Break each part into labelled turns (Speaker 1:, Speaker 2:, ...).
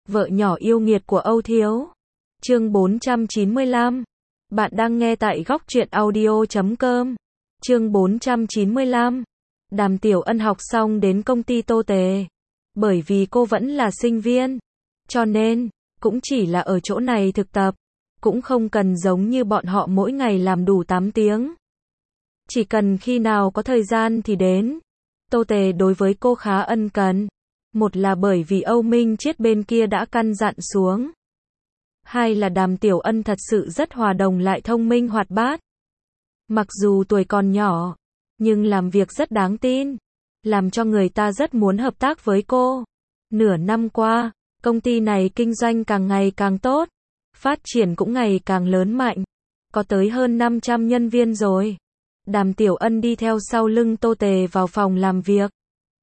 Speaker 1: Vợ nhỏ yêu nghiệt của Âu Thiếu. Chương 495. Bạn đang nghe tại góc truyện audio.com. Chương 495. Đàm Tiểu Ân học xong đến công ty Tô Tề. Bởi vì cô vẫn là sinh viên, cho nên cũng chỉ là ở chỗ này thực tập, cũng không cần giống như bọn họ mỗi ngày làm đủ 8 tiếng. Chỉ cần khi nào có thời gian thì đến. Tô Tề đối với cô khá ân cần. Một là bởi vì Âu Minh Chiết bên kia đã căn dặn xuống. Hai là Đàm Tiểu Ân thật sự rất hòa đồng lại thông minh hoạt bát. Mặc dù tuổi còn nhỏ, nhưng làm việc rất đáng tin, làm cho người ta rất muốn hợp tác với cô. Nửa năm qua, công ty này kinh doanh càng ngày càng tốt, phát triển cũng ngày càng lớn mạnh, có tới hơn 500 nhân viên rồi. Đàm Tiểu Ân đi theo sau lưng Tô Tề vào phòng làm việc.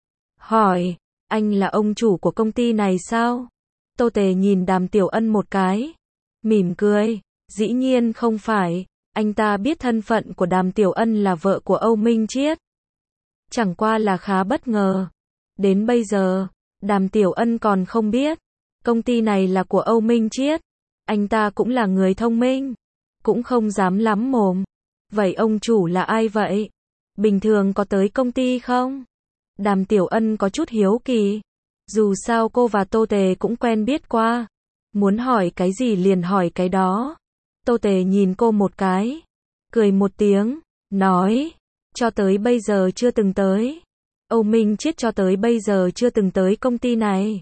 Speaker 1: Hỏi, anh là ông chủ của công ty này sao? Tô Tề nhìn Đàm Tiểu Ân một cái, mỉm cười, dĩ nhiên không phải, anh ta biết thân phận của Đàm Tiểu Ân là vợ của Âu Minh Chiết. Chẳng qua là khá bất ngờ. Đến bây giờ, Đàm Tiểu Ân còn không biết, công ty này là của Âu Minh Chiết. Anh ta cũng là người thông minh, cũng không dám lắm mồm. Vậy ông chủ là ai vậy? Bình thường có tới công ty không? Đàm Tiểu Ân có chút hiếu kỳ. Dù sao cô và Tô Tề cũng quen biết qua. Muốn hỏi cái gì liền hỏi cái đó. Tô Tề nhìn cô một cái, cười một tiếng, nói, cho tới bây giờ chưa từng tới. Âu Minh Chiết cho tới bây giờ chưa từng tới công ty này.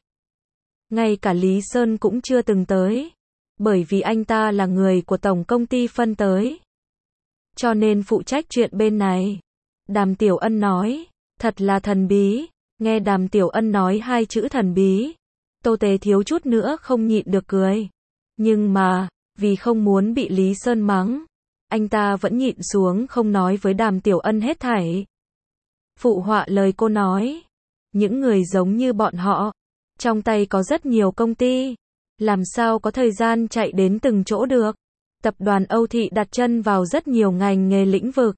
Speaker 1: Ngay cả Lý Sơn cũng chưa từng tới. Bởi vì anh ta là người của tổng công ty phân tới, cho nên phụ trách chuyện bên này. Đàm Tiểu Ân nói, thật là thần bí. Nghe Đàm Tiểu Ân nói hai chữ thần bí, Tô Tề thiếu chút nữa không nhịn được cười. Nhưng mà, vì không muốn bị Lý Sơn mắng, anh ta vẫn nhịn xuống không nói với Đàm Tiểu Ân hết thảy. Phụ họa lời cô nói, những người giống như bọn họ, trong tay có rất nhiều công ty, làm sao có thời gian chạy đến từng chỗ được. Tập đoàn Âu Thị đặt chân vào rất nhiều ngành nghề lĩnh vực.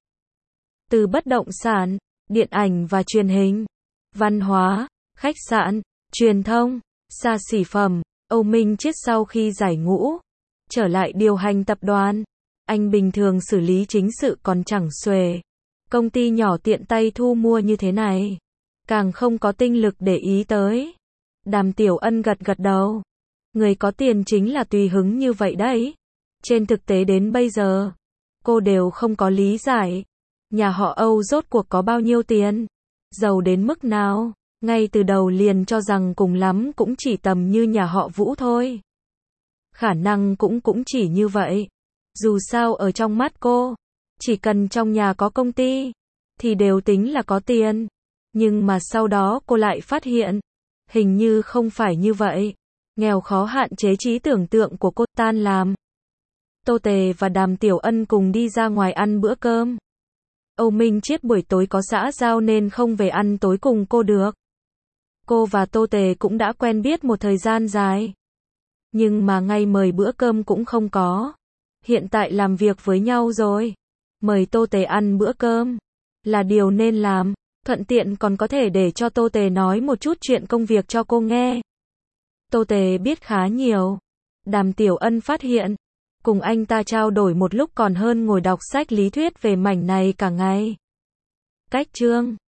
Speaker 1: Từ bất động sản, điện ảnh và truyền hình, văn hóa, khách sạn, truyền thông, xa xỉ phẩm. Âu Minh Chiết sau khi giải ngũ, trở lại điều hành tập đoàn. Anh bình thường xử lý chính sự còn chẳng xuể. Công ty nhỏ tiện tay thu mua như thế này, càng không có tinh lực để ý tới. Đàm Tiểu Ân gật gật đầu. Người có tiền chính là tùy hứng như vậy đấy. Trên thực tế đến bây giờ, cô đều không có lý giải. Nhà họ Âu rốt cuộc có bao nhiêu tiền? Giàu đến mức nào? Ngay từ đầu liền cho rằng cùng lắm cũng chỉ tầm như nhà họ Vũ thôi. Khả năng cũng chỉ như vậy. Dù sao ở trong mắt cô, chỉ cần trong nhà có công ty, thì đều tính là có tiền. Nhưng mà sau đó cô lại phát hiện, hình như không phải như vậy. Nghèo khó hạn chế trí tưởng tượng của cô. Tan làm, Tô Tề và Đàm Tiểu Ân cùng đi ra ngoài ăn bữa cơm. Âu Minh Chiết buổi tối có xã giao nên không về ăn tối cùng cô được. Cô và Tô Tề cũng đã quen biết một thời gian dài, nhưng mà ngay mời bữa cơm cũng không có. Hiện tại làm việc với nhau rồi, mời Tô Tề ăn bữa cơm là điều nên làm, thuận tiện còn có thể để cho Tô Tề nói một chút chuyện công việc cho cô nghe. Tô Tề biết khá nhiều. Đàm Tiểu Ân phát hiện, cùng anh ta trao đổi một lúc còn hơn ngồi đọc sách lý thuyết về mảnh này cả ngày. Cách chương